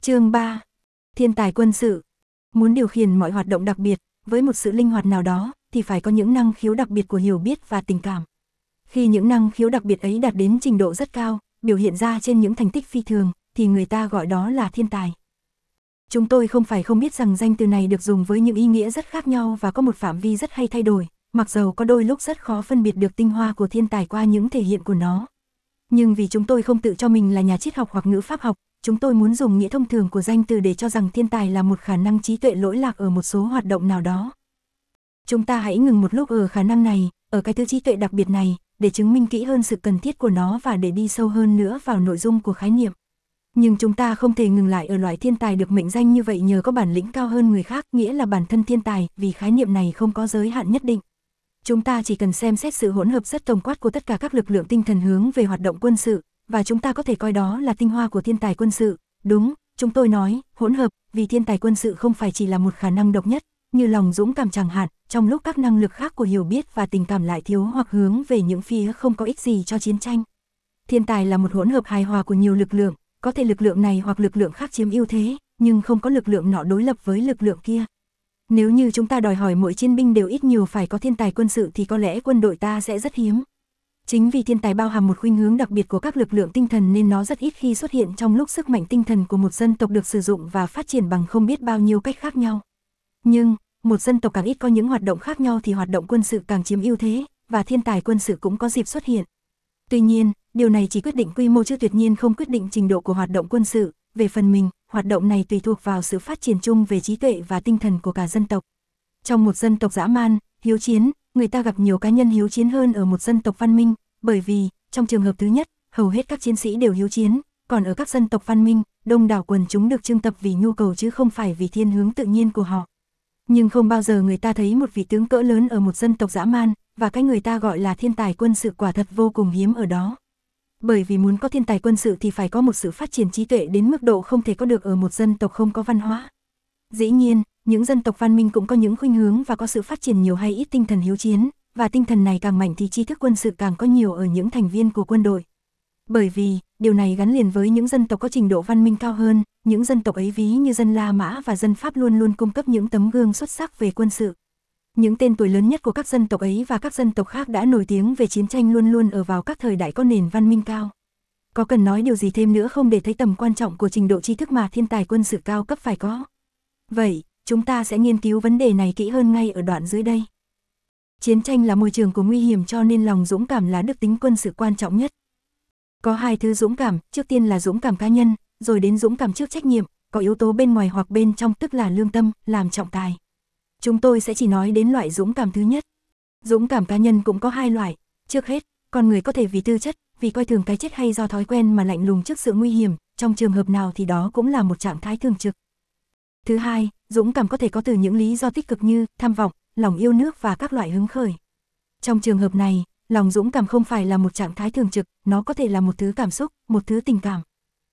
Chương 3. Thiên tài quân sự. Muốn điều khiển mọi hoạt động đặc biệt, với một sự linh hoạt nào đó, thì phải có những năng khiếu đặc biệt của hiểu biết và tình cảm. Khi những năng khiếu đặc biệt ấy đạt đến trình độ rất cao, biểu hiện ra trên những thành tích phi thường, thì người ta gọi đó là thiên tài. Chúng tôi không phải không biết rằng danh từ này được dùng với những ý nghĩa rất khác nhau và có một phạm vi rất hay thay đổi, mặc dầu có đôi lúc rất khó phân biệt được tinh hoa của thiên tài qua những thể hiện của nó. Nhưng vì chúng tôi không tự cho mình là nhà triết học hoặc ngữ pháp học, chúng tôi muốn dùng nghĩa thông thường của danh từ để cho rằng thiên tài là một khả năng trí tuệ lỗi lạc ở một số hoạt động nào đó. Chúng ta hãy ngừng một lúc ở khả năng này, ở cái thứ trí tuệ đặc biệt này, để chứng minh kỹ hơn sự cần thiết của nó và để đi sâu hơn nữa vào nội dung của khái niệm. Nhưng chúng ta không thể ngừng lại ở loại thiên tài được mệnh danh như vậy nhờ có bản lĩnh cao hơn người khác, nghĩa là bản thân thiên tài, vì khái niệm này không có giới hạn nhất định. Chúng ta chỉ cần xem xét sự hỗn hợp rất tổng quát của tất cả các lực lượng tinh thần hướng về hoạt động quân sự, và chúng ta có thể coi đó là tinh hoa của thiên tài quân sự. Đúng, chúng tôi nói, hỗn hợp, vì thiên tài quân sự không phải chỉ là một khả năng độc nhất, như lòng dũng cảm chẳng hạn, trong lúc các năng lực khác của hiểu biết và tình cảm lại thiếu hoặc hướng về những phía không có ích gì cho chiến tranh. Thiên tài là một hỗn hợp hài hòa của nhiều lực lượng, có thể lực lượng này hoặc lực lượng khác chiếm ưu thế, nhưng không có lực lượng nọ đối lập với lực lượng kia. Nếu như chúng ta đòi hỏi mỗi chiến binh đều ít nhiều phải có thiên tài quân sự thì có lẽ quân đội ta sẽ rất hiếm. Chính vì thiên tài bao hàm một khuynh hướng đặc biệt của các lực lượng tinh thần nên nó rất ít khi xuất hiện trong lúc sức mạnh tinh thần của một dân tộc được sử dụng và phát triển bằng không biết bao nhiêu cách khác nhau. Nhưng, một dân tộc càng ít có những hoạt động khác nhau thì hoạt động quân sự càng chiếm ưu thế, và thiên tài quân sự cũng có dịp xuất hiện. Tuy nhiên, điều này chỉ quyết định quy mô chứ tuyệt nhiên không quyết định trình độ của hoạt động quân sự. Về phần mình, hoạt động này tùy thuộc vào sự phát triển chung về trí tuệ và tinh thần của cả dân tộc. Trong một dân tộc dã man, hiếu chiến, người ta gặp nhiều cá nhân hiếu chiến hơn ở một dân tộc văn minh, bởi vì, trong trường hợp thứ nhất, hầu hết các chiến sĩ đều hiếu chiến, còn ở các dân tộc văn minh, đông đảo quần chúng được trưng tập vì nhu cầu chứ không phải vì thiên hướng tự nhiên của họ. Nhưng không bao giờ người ta thấy một vị tướng cỡ lớn ở một dân tộc dã man, và cái người ta gọi là thiên tài quân sự quả thật vô cùng hiếm ở đó. Bởi vì muốn có thiên tài quân sự thì phải có một sự phát triển trí tuệ đến mức độ không thể có được ở một dân tộc không có văn hóa. Dĩ nhiên, những dân tộc văn minh cũng có những khuynh hướng và có sự phát triển nhiều hay ít tinh thần hiếu chiến, và tinh thần này càng mạnh thì tri thức quân sự càng có nhiều ở những thành viên của quân đội. Bởi vì, điều này gắn liền với những dân tộc có trình độ văn minh cao hơn, những dân tộc ấy ví như dân La Mã và dân Pháp luôn luôn cung cấp những tấm gương xuất sắc về quân sự. Những tên tuổi lớn nhất của các dân tộc ấy và các dân tộc khác đã nổi tiếng về chiến tranh luôn luôn ở vào các thời đại có nền văn minh cao. Có cần nói điều gì thêm nữa không để thấy tầm quan trọng của trình độ tri thức mà thiên tài quân sự cao cấp phải có? Vậy, chúng ta sẽ nghiên cứu vấn đề này kỹ hơn ngay ở đoạn dưới đây. Chiến tranh là môi trường của nguy hiểm cho nên lòng dũng cảm là đức tính quân sự quan trọng nhất. Có hai thứ dũng cảm, trước tiên là dũng cảm cá nhân, rồi đến dũng cảm trước trách nhiệm, có yếu tố bên ngoài hoặc bên trong tức là lương tâm, làm trọng tài. Chúng tôi sẽ chỉ nói đến loại dũng cảm thứ nhất. Dũng cảm cá nhân cũng có hai loại. Trước hết, con người có thể vì tư chất, vì coi thường cái chết hay do thói quen mà lạnh lùng trước sự nguy hiểm, trong trường hợp nào thì đó cũng là một trạng thái thường trực. Thứ hai, dũng cảm có thể có từ những lý do tích cực như tham vọng, lòng yêu nước và các loại hứng khởi. Trong trường hợp này, lòng dũng cảm không phải là một trạng thái thường trực, nó có thể là một thứ cảm xúc, một thứ tình cảm.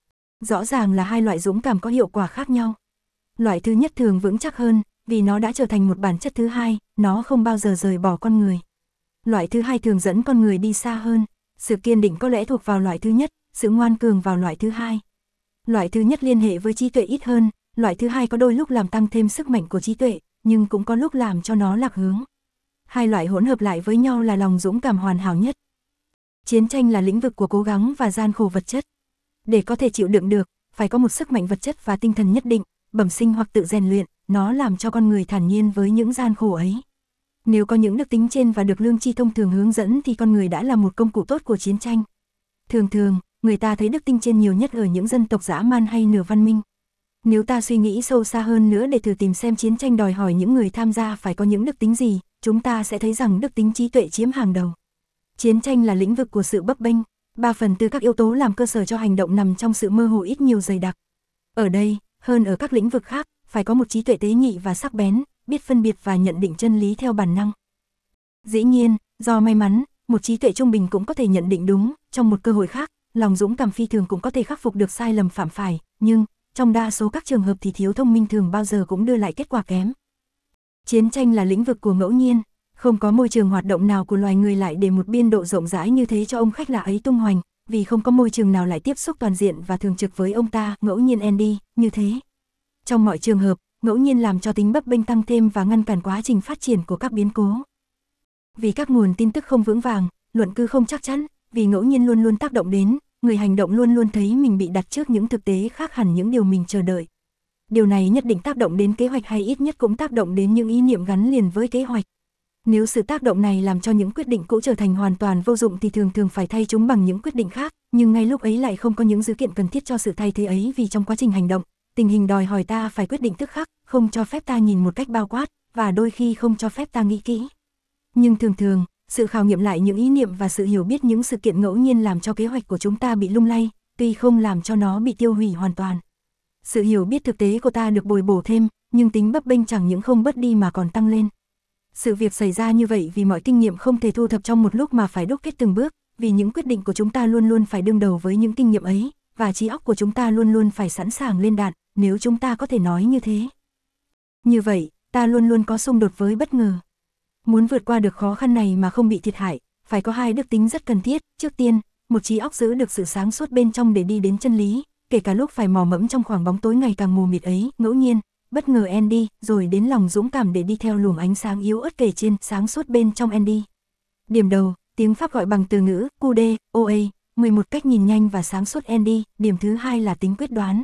Rõ ràng là hai loại dũng cảm có hiệu quả khác nhau. Loại thứ nhất thường vững chắc hơn, vì nó đã trở thành một bản chất thứ hai, nó không bao giờ rời bỏ con người. Loại thứ hai thường dẫn con người đi xa hơn, sự kiên định có lẽ thuộc vào loại thứ nhất, sự ngoan cường vào loại thứ hai. Loại thứ nhất liên hệ với trí tuệ ít hơn, loại thứ hai có đôi lúc làm tăng thêm sức mạnh của trí tuệ, nhưng cũng có lúc làm cho nó lạc hướng. Hai loại hỗn hợp lại với nhau là lòng dũng cảm hoàn hảo nhất. Chiến tranh là lĩnh vực của cố gắng và gian khổ vật chất. Để có thể chịu đựng được, phải có một sức mạnh vật chất và tinh thần nhất định, bẩm sinh hoặc tự rèn luyện, nó làm cho con người thản nhiên với những gian khổ ấy. Nếu có những đức tính trên và được lương tri thông thường hướng dẫn thì con người đã là một công cụ tốt của chiến tranh. Thường thường, người ta thấy đức tính trên nhiều nhất ở những dân tộc dã man hay nửa văn minh. Nếu ta suy nghĩ sâu xa hơn nữa để thử tìm xem chiến tranh đòi hỏi những người tham gia phải có những đức tính gì, chúng ta sẽ thấy rằng đức tính trí tuệ chiếm hàng đầu. Chiến tranh là lĩnh vực của sự bấp bênh, 3/4 các yếu tố làm cơ sở cho hành động nằm trong sự mơ hồ ít nhiều dày đặc. Ở đây, hơn ở các lĩnh vực khác, phải có một trí tuệ tế nhị và sắc bén, biết phân biệt và nhận định chân lý theo bản năng. Dĩ nhiên, do may mắn, một trí tuệ trung bình cũng có thể nhận định đúng, trong một cơ hội khác, lòng dũng cảm phi thường cũng có thể khắc phục được sai lầm phạm phải, nhưng trong đa số các trường hợp thì thiếu thông minh thường bao giờ cũng đưa lại kết quả kém. Chiến tranh là lĩnh vực của ngẫu nhiên, không có môi trường hoạt động nào của loài người lại để một biên độ rộng rãi như thế cho ông khách lạ ấy tung hoành, vì không có môi trường nào lại tiếp xúc toàn diện và thường trực với ông ta, ngẫu nhiên Andy, như thế. Trong mọi trường hợp, ngẫu nhiên làm cho tính bấp bênh tăng thêm và ngăn cản quá trình phát triển của các biến cố. Vì các nguồn tin tức không vững vàng, luận cứ không chắc chắn, vì ngẫu nhiên luôn luôn tác động đến, người hành động luôn luôn thấy mình bị đặt trước những thực tế khác hẳn những điều mình chờ đợi. Điều này nhất định tác động đến kế hoạch hay ít nhất cũng tác động đến những ý niệm gắn liền với kế hoạch. Nếu sự tác động này làm cho những quyết định cũ trở thành hoàn toàn vô dụng thì thường thường phải thay chúng bằng những quyết định khác, nhưng ngay lúc ấy lại không có những dữ kiện cần thiết cho sự thay thế ấy vì trong quá trình hành động, tình hình đòi hỏi ta phải quyết định tức khắc, không cho phép ta nhìn một cách bao quát, và đôi khi không cho phép ta nghĩ kỹ. Nhưng thường thường, sự khảo nghiệm lại những ý niệm và sự hiểu biết những sự kiện ngẫu nhiên làm cho kế hoạch của chúng ta bị lung lay, tuy không làm cho nó bị tiêu hủy hoàn toàn. Sự hiểu biết thực tế của ta được bồi bổ thêm, nhưng tính bấp bênh chẳng những không bớt đi mà còn tăng lên. Sự việc xảy ra như vậy vì mọi kinh nghiệm không thể thu thập trong một lúc mà phải đúc kết từng bước, vì những quyết định của chúng ta luôn luôn phải đương đầu với những kinh nghiệm ấy, và trí óc của chúng ta luôn luôn phải sẵn sàng lên đạn, nếu chúng ta có thể nói như thế. Như vậy, ta luôn luôn có xung đột với bất ngờ. Muốn vượt qua được khó khăn này mà không bị thiệt hại, phải có hai đức tính rất cần thiết. Trước tiên, một trí óc giữ được sự sáng suốt bên trong để đi đến chân lý, kể cả lúc phải mò mẫm trong khoảng bóng tối ngày càng mù mịt ấy, ngẫu nhiên, bất ngờ Andy, rồi đến lòng dũng cảm để đi theo luồng ánh sáng yếu ớt kể trên, sáng suốt bên trong Andy. Điểm đầu, tiếng Pháp gọi bằng từ ngữ QD, OA, 11 cách nhìn nhanh và sáng suốt Andy. Điểm thứ hai là tính quyết đoán.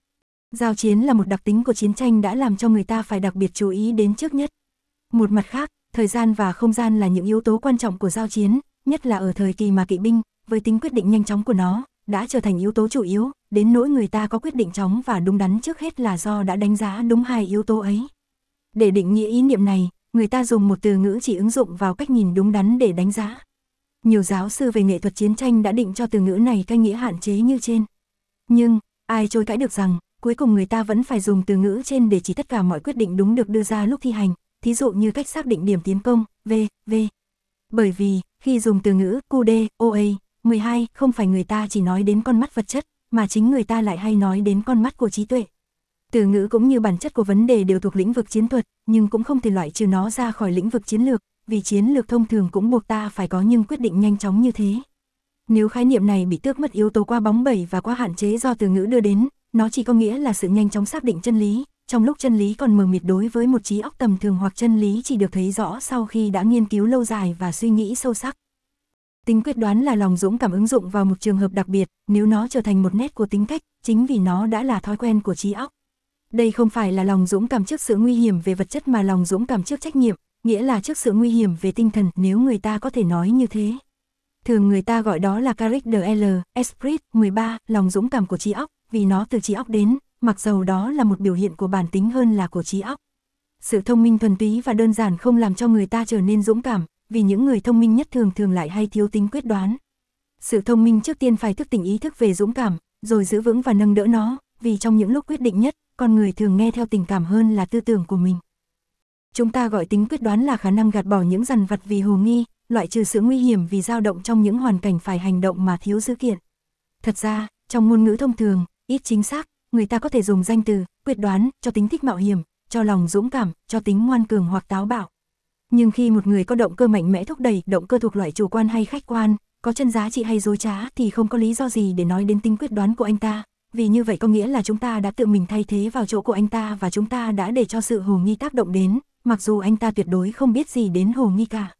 Giao chiến là một đặc tính của chiến tranh đã làm cho người ta phải đặc biệt chú ý đến trước nhất. Một mặt khác, thời gian và không gian là những yếu tố quan trọng của giao chiến, nhất là ở thời kỳ mà kỵ binh, với tính quyết định nhanh chóng của nó, đã trở thành yếu tố chủ yếu, đến nỗi người ta có quyết định chóng và đúng đắn trước hết là do đã đánh giá đúng hai yếu tố ấy. Để định nghĩa ý niệm này, người ta dùng một từ ngữ chỉ ứng dụng vào cách nhìn đúng đắn để đánh giá. Nhiều giáo sư về nghệ thuật chiến tranh đã định cho từ ngữ này cái nghĩa hạn chế như trên. Nhưng, ai chối cãi được rằng, cuối cùng người ta vẫn phải dùng từ ngữ trên để chỉ tất cả mọi quyết định đúng được đưa ra lúc thi hành, thí dụ như cách xác định điểm tiến công, v.v. Bởi vì, khi dùng từ ngữ QD, OA, 12, không phải người ta chỉ nói đến con mắt vật chất, mà chính người ta lại hay nói đến con mắt của trí tuệ. Từ ngữ cũng như bản chất của vấn đề đều thuộc lĩnh vực chiến thuật, nhưng cũng không thể loại trừ nó ra khỏi lĩnh vực chiến lược, vì chiến lược thông thường cũng buộc ta phải có những quyết định nhanh chóng như thế. Nếu khái niệm này bị tước mất yếu tố quá bóng bẩy và quá hạn chế do từ ngữ đưa đến, nó chỉ có nghĩa là sự nhanh chóng xác định chân lý, trong lúc chân lý còn mờ mịt đối với một trí óc tầm thường, hoặc chân lý chỉ được thấy rõ sau khi đã nghiên cứu lâu dài và suy nghĩ sâu sắc. Tính quyết đoán là lòng dũng cảm ứng dụng vào một trường hợp đặc biệt, nếu nó trở thành một nét của tính cách, chính vì nó đã là thói quen của trí óc. Đây không phải là lòng dũng cảm trước sự nguy hiểm về vật chất mà lòng dũng cảm trước trách nhiệm, nghĩa là trước sự nguy hiểm về tinh thần, nếu người ta có thể nói như thế. Thường người ta gọi đó là character L, esprit. 13, lòng dũng cảm của trí óc, vì nó từ trí óc đến, mặc dầu đó là một biểu hiện của bản tính hơn là của trí óc. Sự thông minh thuần túy và đơn giản không làm cho người ta trở nên dũng cảm, vì những người thông minh nhất thường thường lại hay thiếu tính quyết đoán. Sự thông minh trước tiên phải thức tỉnh ý thức về dũng cảm, rồi giữ vững và nâng đỡ nó, vì trong những lúc quyết định nhất, con người thường nghe theo tình cảm hơn là tư tưởng của mình. Chúng ta gọi tính quyết đoán là khả năng gạt bỏ những dằn vặt vì hồ nghi, loại trừ sự nguy hiểm vì dao động trong những hoàn cảnh phải hành động mà thiếu dữ kiện. Thật ra, trong ngôn ngữ thông thường, ít chính xác, người ta có thể dùng danh từ quyết đoán cho tính thích mạo hiểm, cho lòng dũng cảm, cho tính ngoan cường hoặc táo bạo. Nhưng khi một người có động cơ mạnh mẽ thúc đẩy, động cơ thuộc loại chủ quan hay khách quan, có chân giá trị hay dối trá thì không có lý do gì để nói đến tính quyết đoán của anh ta, vì như vậy có nghĩa là chúng ta đã tự mình thay thế vào chỗ của anh ta và chúng ta đã để cho sự hồ nghi tác động đến, mặc dù anh ta tuyệt đối không biết gì đến hồ nghi cả.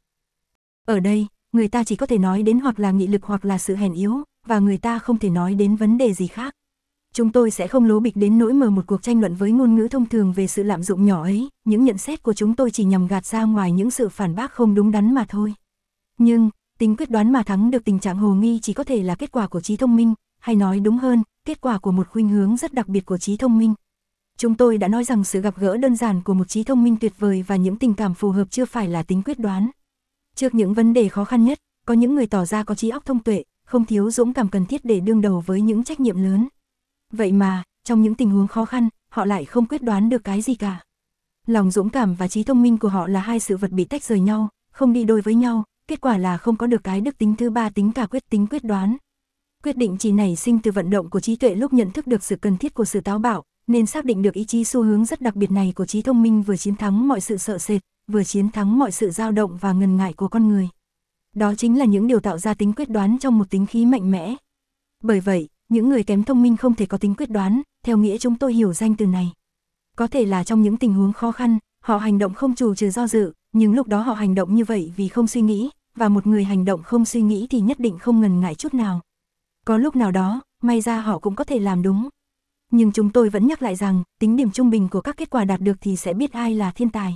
Ở đây, người ta chỉ có thể nói đến hoặc là nghị lực hoặc là sự hèn yếu, và người ta không thể nói đến vấn đề gì khác. Chúng tôi sẽ không lố bịch đến nỗi mở một cuộc tranh luận với ngôn ngữ thông thường về sự lạm dụng nhỏ ấy, những nhận xét của chúng tôi chỉ nhằm gạt ra ngoài những sự phản bác không đúng đắn mà thôi. Nhưng, tính quyết đoán mà thắng được tình trạng hồ nghi chỉ có thể là kết quả của trí thông minh, hay nói đúng hơn, kết quả của một khuynh hướng rất đặc biệt của trí thông minh. Chúng tôi đã nói rằng sự gặp gỡ đơn giản của một trí thông minh tuyệt vời và những tình cảm phù hợp chưa phải là tính quyết đoán. Trước những vấn đề khó khăn nhất, có những người tỏ ra có trí óc thông tuệ, không thiếu dũng cảm cần thiết để đương đầu với những trách nhiệm lớn. Vậy mà, trong những tình huống khó khăn, họ lại không quyết đoán được cái gì cả. Lòng dũng cảm và trí thông minh của họ là hai sự vật bị tách rời nhau, không đi đôi với nhau, kết quả là không có được cái đức tính thứ ba, tính cả tính quyết đoán. Quyết định chỉ nảy sinh từ vận động của trí tuệ lúc nhận thức được sự cần thiết của sự táo bạo, nên xác định được ý chí xu hướng rất đặc biệt này của trí thông minh vừa chiến thắng mọi sự sợ sệt, vừa chiến thắng mọi sự dao động và ngần ngại của con người. Đó chính là những điều tạo ra tính quyết đoán trong một tính khí mạnh mẽ. Bởi vậy, những người kém thông minh không thể có tính quyết đoán, theo nghĩa chúng tôi hiểu danh từ này. Có thể là trong những tình huống khó khăn, họ hành động không chù trừ do dự, nhưng lúc đó họ hành động như vậy vì không suy nghĩ, và một người hành động không suy nghĩ thì nhất định không ngần ngại chút nào. Có lúc nào đó, may ra họ cũng có thể làm đúng. Nhưng chúng tôi vẫn nhắc lại rằng, tính điểm trung bình của các kết quả đạt được thì sẽ biết ai là thiên tài.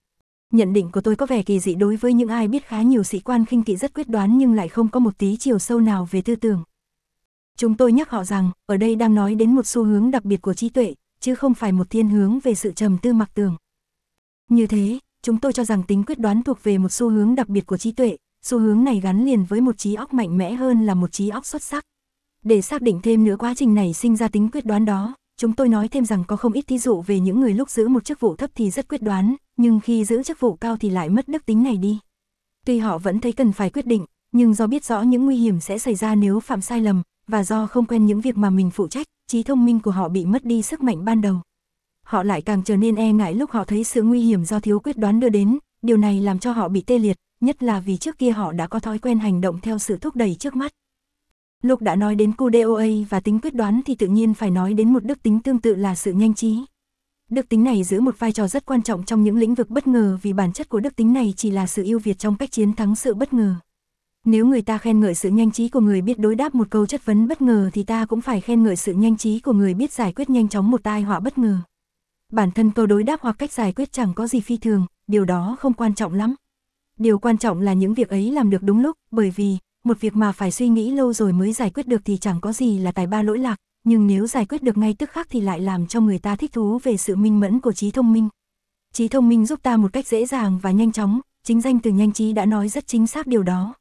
Nhận định của tôi có vẻ kỳ dị đối với những ai biết khá nhiều sĩ quan khinh kỵ rất quyết đoán nhưng lại không có một tí chiều sâu nào về tư tưởng. Chúng tôi nhắc họ rằng, ở đây đang nói đến một xu hướng đặc biệt của trí tuệ, chứ không phải một thiên hướng về sự trầm tư mặc tường. Như thế, chúng tôi cho rằng tính quyết đoán thuộc về một xu hướng đặc biệt của trí tuệ, xu hướng này gắn liền với một trí óc mạnh mẽ hơn là một trí óc xuất sắc. Để xác định thêm nữa quá trình này sinh ra tính quyết đoán đó, chúng tôi nói thêm rằng có không ít thí dụ về những người lúc giữ một chức vụ thấp thì rất quyết đoán, nhưng khi giữ chức vụ cao thì lại mất đức tính này đi. Tuy họ vẫn thấy cần phải quyết định, nhưng do biết rõ những nguy hiểm sẽ xảy ra nếu phạm sai lầm, và do không quen những việc mà mình phụ trách, trí thông minh của họ bị mất đi sức mạnh ban đầu. Họ lại càng trở nên e ngại lúc họ thấy sự nguy hiểm do thiếu quyết đoán đưa đến, điều này làm cho họ bị tê liệt, nhất là vì trước kia họ đã có thói quen hành động theo sự thúc đẩy trước mắt. Lúc đã nói đến QDOA và tính quyết đoán thì tự nhiên phải nói đến một đức tính tương tự là sự nhanh trí. Đức tính này giữ một vai trò rất quan trọng trong những lĩnh vực bất ngờ vì bản chất của đức tính này chỉ là sự ưu việt trong cách chiến thắng sự bất ngờ. Nếu người ta khen ngợi sự nhanh trí của người biết đối đáp một câu chất vấn bất ngờ thì ta cũng phải khen ngợi sự nhanh trí của người biết giải quyết nhanh chóng một tai họa bất ngờ. Bản thân câu đối đáp hoặc cách giải quyết chẳng có gì phi thường, điều đó không quan trọng lắm. Điều quan trọng là những việc ấy làm được đúng lúc, bởi vì một việc mà phải suy nghĩ lâu rồi mới giải quyết được thì chẳng có gì là tài ba lỗi lạc, nhưng nếu giải quyết được ngay tức khắc thì lại làm cho người ta thích thú về sự minh mẫn của trí thông minh. Trí thông minh giúp ta một cách dễ dàng và nhanh chóng, chính danh từ nhanh trí đã nói rất chính xác điều đó.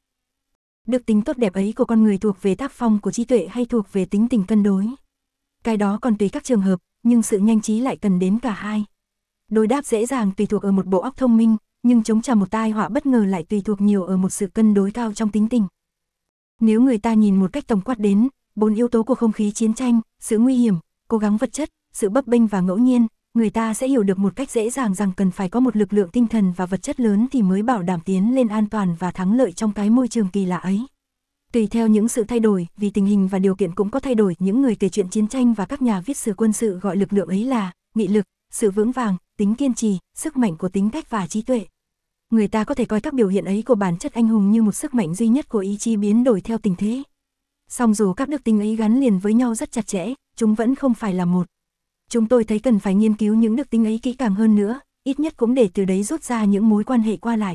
Đức tính tốt đẹp ấy của con người thuộc về tác phong của trí tuệ hay thuộc về tính tình cân đối? Cái đó còn tùy các trường hợp, nhưng sự nhanh trí lại cần đến cả hai. Đối đáp dễ dàng tùy thuộc ở một bộ óc thông minh, nhưng chống trả một tai họa bất ngờ lại tùy thuộc nhiều ở một sự cân đối cao trong tính tình. Nếu người ta nhìn một cách tổng quát đến 4 yếu tố của không khí chiến tranh, sự nguy hiểm, cố gắng vật chất, sự bấp bênh và ngẫu nhiên, người ta sẽ hiểu được một cách dễ dàng rằng cần phải có một lực lượng tinh thần và vật chất lớn thì mới bảo đảm tiến lên an toàn và thắng lợi trong cái môi trường kỳ lạ ấy. Tùy theo những sự thay đổi, vì tình hình và điều kiện cũng có thay đổi, những người kể chuyện chiến tranh và các nhà viết sử quân sự gọi lực lượng ấy là nghị lực, sự vững vàng, tính kiên trì, sức mạnh của tính cách và trí tuệ. Người ta có thể coi các biểu hiện ấy của bản chất anh hùng như một sức mạnh duy nhất của ý chí biến đổi theo tình thế. Song dù các đức tính ấy gắn liền với nhau rất chặt chẽ, chúng vẫn không phải là một. Chúng tôi thấy cần phải nghiên cứu những đức tính ấy kỹ càng hơn nữa, ít nhất cũng để từ đấy rút ra những mối quan hệ qua lại.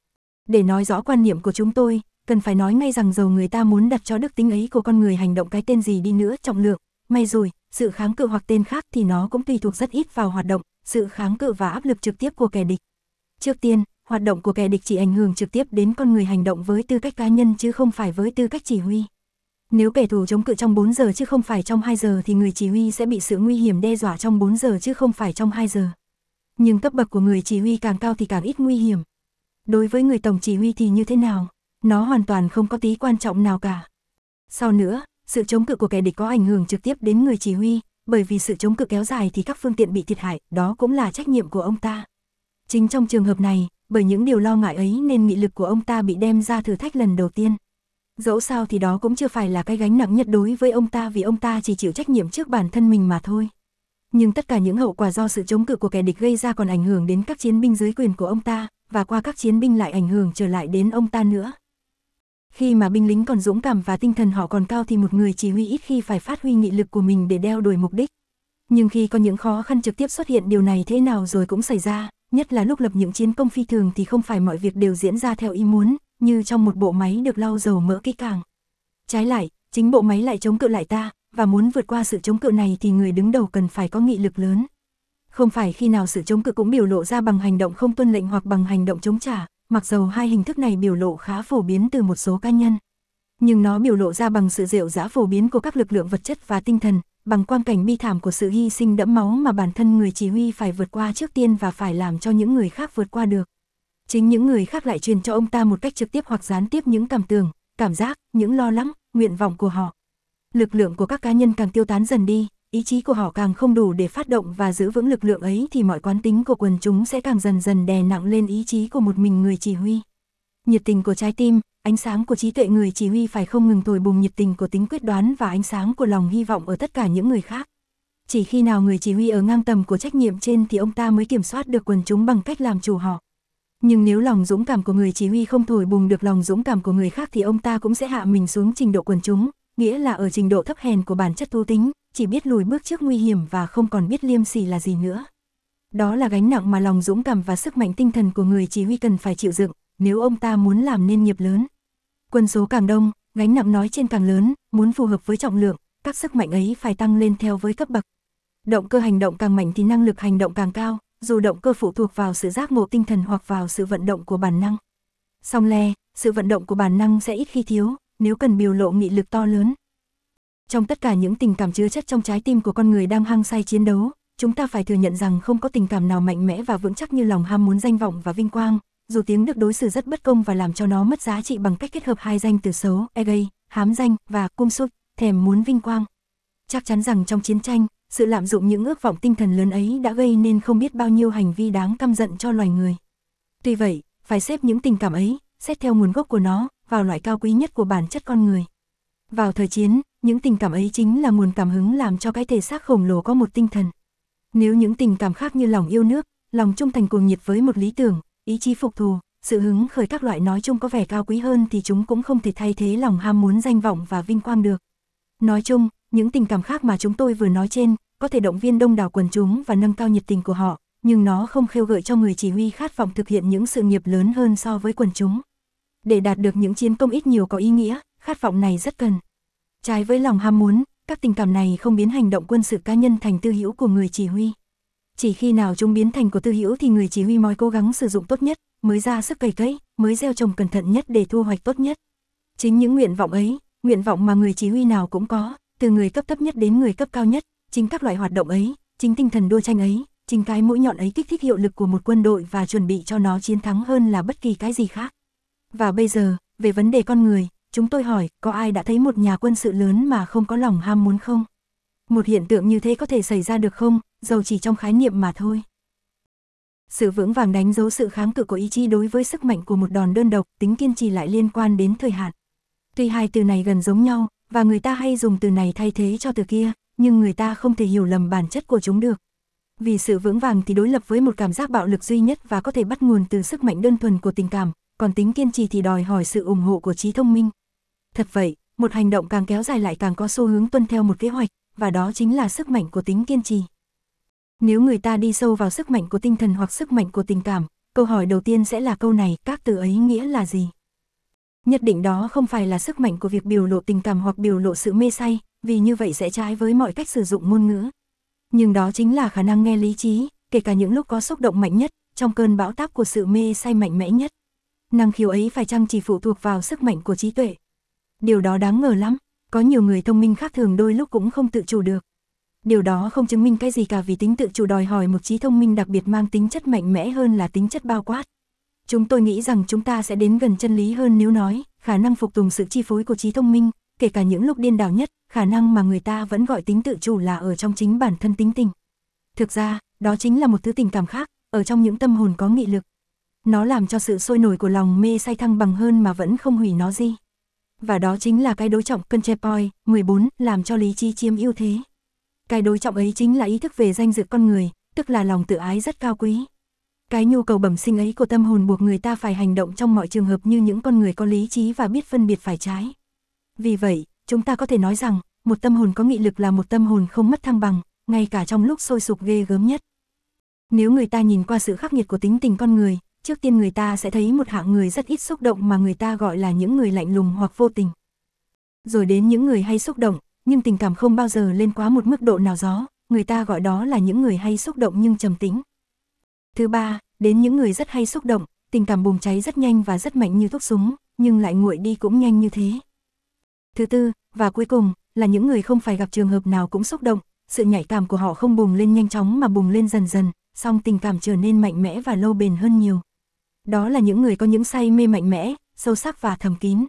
Để nói rõ quan niệm của chúng tôi, cần phải nói ngay rằng dầu người ta muốn đặt cho đức tính ấy của con người hành động cái tên gì đi nữa, trọng lượng, may rủi, sự kháng cự hoặc tên khác thì nó cũng tùy thuộc rất ít vào hoạt động, sự kháng cự và áp lực trực tiếp của kẻ địch. Trước tiên, hoạt động của kẻ địch chỉ ảnh hưởng trực tiếp đến con người hành động với tư cách cá nhân chứ không phải với tư cách chỉ huy. Nếu kẻ thù chống cự trong 4 giờ chứ không phải trong 2 giờ thì người chỉ huy sẽ bị sự nguy hiểm đe dọa trong 4 giờ chứ không phải trong 2 giờ. Nhưng cấp bậc của người chỉ huy càng cao thì càng ít nguy hiểm. Đối với người tổng chỉ huy thì như thế nào? Nó hoàn toàn không có tí quan trọng nào cả. Sau nữa, sự chống cự của kẻ địch có ảnh hưởng trực tiếp đến người chỉ huy, bởi vì sự chống cự kéo dài thì các phương tiện bị thiệt hại, đó cũng là trách nhiệm của ông ta. Chính trong trường hợp này, bởi những điều lo ngại ấy nên nghị lực của ông ta bị đem ra thử thách lần đầu tiên. Dẫu sao thì đó cũng chưa phải là cái gánh nặng nhất đối với ông ta vì ông ta chỉ chịu trách nhiệm trước bản thân mình mà thôi. Nhưng tất cả những hậu quả do sự chống cự của kẻ địch gây ra còn ảnh hưởng đến các chiến binh dưới quyền của ông ta, và qua các chiến binh lại ảnh hưởng trở lại đến ông ta nữa. Khi mà binh lính còn dũng cảm và tinh thần họ còn cao thì một người chỉ huy ít khi phải phát huy nghị lực của mình để đeo đuổi mục đích. Nhưng khi có những khó khăn trực tiếp xuất hiện, điều này thế nào rồi cũng xảy ra, nhất là lúc lập những chiến công phi thường thì không phải mọi việc đều diễn ra theo ý muốn, như trong một bộ máy được lau dầu mỡ kỹ càng. Trái lại, chính bộ máy lại chống cự lại ta, và muốn vượt qua sự chống cự này thì người đứng đầu cần phải có nghị lực lớn. Không phải khi nào sự chống cự cũng biểu lộ ra bằng hành động không tuân lệnh hoặc bằng hành động chống trả, mặc dầu hai hình thức này biểu lộ khá phổ biến từ một số cá nhân. Nhưng nó biểu lộ ra bằng sự rệu rã phổ biến của các lực lượng vật chất và tinh thần, bằng quang cảnh bi thảm của sự hy sinh đẫm máu mà bản thân người chỉ huy phải vượt qua trước tiên và phải làm cho những người khác vượt qua được. Chính những người khác lại truyền cho ông ta một cách trực tiếp hoặc gián tiếp những cảm tưởng, cảm giác, những lo lắng, nguyện vọng của họ. Lực lượng của các cá nhân càng tiêu tán dần đi, ý chí của họ càng không đủ để phát động và giữ vững lực lượng ấy thì mọi quán tính của quần chúng sẽ càng dần dần đè nặng lên ý chí của một mình người chỉ huy. Nhiệt tình của trái tim, ánh sáng của trí tuệ người chỉ huy phải không ngừng thổi bùng nhiệt tình của tính quyết đoán và ánh sáng của lòng hy vọng ở tất cả những người khác. Chỉ khi nào người chỉ huy ở ngang tầm của trách nhiệm trên thì ông ta mới kiểm soát được quần chúng bằng cách làm chủ họ. Nhưng nếu lòng dũng cảm của người chỉ huy không thổi bùng được lòng dũng cảm của người khác thì ông ta cũng sẽ hạ mình xuống trình độ quần chúng, nghĩa là ở trình độ thấp hèn của bản chất thú tính, chỉ biết lùi bước trước nguy hiểm và không còn biết liêm sỉ là gì nữa. Đó là gánh nặng mà lòng dũng cảm và sức mạnh tinh thần của người chỉ huy cần phải chịu đựng, nếu ông ta muốn làm nên nghiệp lớn. Quân số càng đông, gánh nặng nói trên càng lớn, muốn phù hợp với trọng lượng, các sức mạnh ấy phải tăng lên theo với cấp bậc. Động cơ hành động càng mạnh thì năng lực hành động càng cao, dù động cơ phụ thuộc vào sự giác ngộ tinh thần hoặc vào sự vận động của bản năng. Song le, sự vận động của bản năng sẽ ít khi thiếu, nếu cần biểu lộ nghị lực to lớn. Trong tất cả những tình cảm chứa chất trong trái tim của con người đang hăng say chiến đấu, chúng ta phải thừa nhận rằng không có tình cảm nào mạnh mẽ và vững chắc như lòng ham muốn danh vọng và vinh quang, dù tiếng được đối xử rất bất công và làm cho nó mất giá trị bằng cách kết hợp hai danh từ xấu, egay, hám danh, và cung sút, thèm muốn vinh quang. Chắc chắn rằng trong chiến tranh, sự lạm dụng những ước vọng tinh thần lớn ấy đã gây nên không biết bao nhiêu hành vi đáng căm giận cho loài người. Tuy vậy, phải xếp những tình cảm ấy, xét theo nguồn gốc của nó, vào loại cao quý nhất của bản chất con người. Vào thời chiến, những tình cảm ấy chính là nguồn cảm hứng làm cho cái thể xác khổng lồ có một tinh thần. Nếu những tình cảm khác như lòng yêu nước, lòng trung thành cuồng nhiệt với một lý tưởng, ý chí phục thù, sự hứng khởi các loại nói chung có vẻ cao quý hơn thì chúng cũng không thể thay thế lòng ham muốn danh vọng và vinh quang được. Nói chung, những tình cảm khác mà chúng tôi vừa nói trên, có thể động viên đông đảo quần chúng và nâng cao nhiệt tình của họ, nhưng nó không khêu gợi cho người chỉ huy khát vọng thực hiện những sự nghiệp lớn hơn so với quần chúng. Để đạt được những chiến công ít nhiều có ý nghĩa, khát vọng này rất cần. Trái với lòng ham muốn, các tình cảm này không biến hành động quân sự cá nhân thành tư hữu của người chỉ huy. Chỉ khi nào chúng biến thành của tư hữu thì người chỉ huy mới cố gắng sử dụng tốt nhất, mới ra sức cày cấy, mới gieo trồng cẩn thận nhất để thu hoạch tốt nhất. Chính những nguyện vọng ấy, nguyện vọng mà người chỉ huy nào cũng có, từ người cấp thấp nhất đến người cấp cao nhất, chính các loại hoạt động ấy, chính tinh thần đua tranh ấy, chính cái mũi nhọn ấy kích thích hiệu lực của một quân đội và chuẩn bị cho nó chiến thắng hơn là bất kỳ cái gì khác. Và bây giờ, về vấn đề con người, chúng tôi hỏi, có ai đã thấy một nhà quân sự lớn mà không có lòng ham muốn không? Một hiện tượng như thế có thể xảy ra được không, dầu chỉ trong khái niệm mà thôi. Sự vững vàng đánh dấu sự kháng cự của ý chí đối với sức mạnh của một đòn đơn độc, tính kiên trì lại liên quan đến thời hạn. Tuy hai từ này gần giống nhau, và người ta hay dùng từ này thay thế cho từ kia, nhưng người ta không thể hiểu lầm bản chất của chúng được. Vì sự vững vàng thì đối lập với một cảm giác bạo lực duy nhất và có thể bắt nguồn từ sức mạnh đơn thuần của tình cảm, còn tính kiên trì thì đòi hỏi sự ủng hộ của trí thông minh. Thật vậy, một hành động càng kéo dài lại càng có xu hướng tuân theo một kế hoạch, và đó chính là sức mạnh của tính kiên trì. Nếu người ta đi sâu vào sức mạnh của tinh thần hoặc sức mạnh của tình cảm, câu hỏi đầu tiên sẽ là câu này, các từ ấy nghĩa là gì? Nhất định đó không phải là sức mạnh của việc biểu lộ tình cảm hoặc biểu lộ sự mê say, vì như vậy sẽ trái với mọi cách sử dụng ngôn ngữ. Nhưng đó chính là khả năng nghe lý trí, kể cả những lúc có xúc động mạnh nhất, trong cơn bão táp của sự mê say mạnh mẽ nhất. Năng khiếu ấy phải chăng chỉ phụ thuộc vào sức mạnh của trí tuệ? Điều đó đáng ngờ lắm, có nhiều người thông minh khác thường đôi lúc cũng không tự chủ được. Điều đó không chứng minh cái gì cả vì tính tự chủ đòi hỏi một trí thông minh đặc biệt mang tính chất mạnh mẽ hơn là tính chất bao quát. Chúng tôi nghĩ rằng chúng ta sẽ đến gần chân lý hơn nếu nói, khả năng phục tùng sự chi phối của trí thông minh, kể cả những lúc điên đảo nhất, khả năng mà người ta vẫn gọi tính tự chủ là ở trong chính bản thân tính tình. Thực ra, đó chính là một thứ tình cảm khác, ở trong những tâm hồn có nghị lực. Nó làm cho sự sôi nổi của lòng mê say thăng bằng hơn mà vẫn không hủy nó gì. Và đó chính là cái đối trọng Contrepoi 14 làm cho lý trí chiếm ưu thế. Cái đối trọng ấy chính là ý thức về danh dự con người, tức là lòng tự ái rất cao quý. Cái nhu cầu bẩm sinh ấy của tâm hồn buộc người ta phải hành động trong mọi trường hợp như những con người có lý trí và biết phân biệt phải trái. Vì vậy, chúng ta có thể nói rằng, một tâm hồn có nghị lực là một tâm hồn không mất thăng bằng, ngay cả trong lúc sôi sục ghê gớm nhất. Nếu người ta nhìn qua sự khắc nghiệt của tính tình con người, trước tiên người ta sẽ thấy một hạng người rất ít xúc động mà người ta gọi là những người lạnh lùng hoặc vô tình. Rồi đến những người hay xúc động, nhưng tình cảm không bao giờ lên quá một mức độ nào đó, người ta gọi đó là những người hay xúc động nhưng trầm tĩnh. Thứ ba, đến những người rất hay xúc động, tình cảm bùng cháy rất nhanh và rất mạnh như thuốc súng, nhưng lại nguội đi cũng nhanh như thế. Thứ tư, và cuối cùng, là những người không phải gặp trường hợp nào cũng xúc động, sự nhạy cảm của họ không bùng lên nhanh chóng mà bùng lên dần dần, song tình cảm trở nên mạnh mẽ và lâu bền hơn nhiều. Đó là những người có những say mê mạnh mẽ, sâu sắc và thầm kín.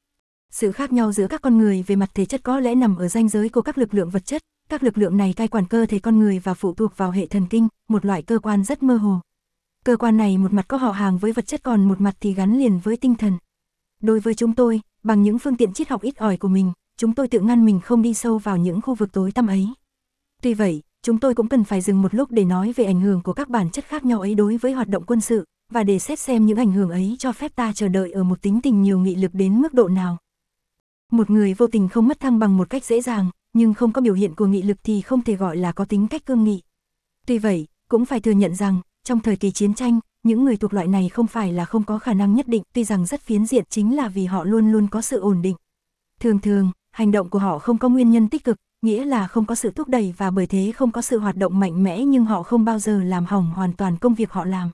Sự khác nhau giữa các con người về mặt thể chất có lẽ nằm ở ranh giới của các lực lượng vật chất, các lực lượng này cai quản cơ thể con người và phụ thuộc vào hệ thần kinh, một loại cơ quan rất mơ hồ. Cơ quan này một mặt có họ hàng với vật chất, còn một mặt thì gắn liền với tinh thần. Đối với chúng tôi, bằng những phương tiện triết học ít ỏi của mình, chúng tôi tự ngăn mình không đi sâu vào những khu vực tối tăm ấy. Tuy vậy, chúng tôi cũng cần phải dừng một lúc để nói về ảnh hưởng của các bản chất khác nhau ấy đối với hoạt động quân sự, và để xét xem những ảnh hưởng ấy cho phép ta chờ đợi ở một tính tình nhiều nghị lực đến mức độ nào. Một người vô tình không mất thăng bằng một cách dễ dàng, nhưng không có biểu hiện của nghị lực thì không thể gọi là có tính cách cương nghị. Tuy vậy, cũng phải thừa nhận rằng, trong thời kỳ chiến tranh, những người thuộc loại này không phải là không có khả năng nhất định, tuy rằng rất phiến diện, chính là vì họ luôn luôn có sự ổn định. Thường thường, hành động của họ không có nguyên nhân tích cực, nghĩa là không có sự thúc đẩy và bởi thế không có sự hoạt động mạnh mẽ, nhưng họ không bao giờ làm hỏng hoàn toàn công việc họ làm.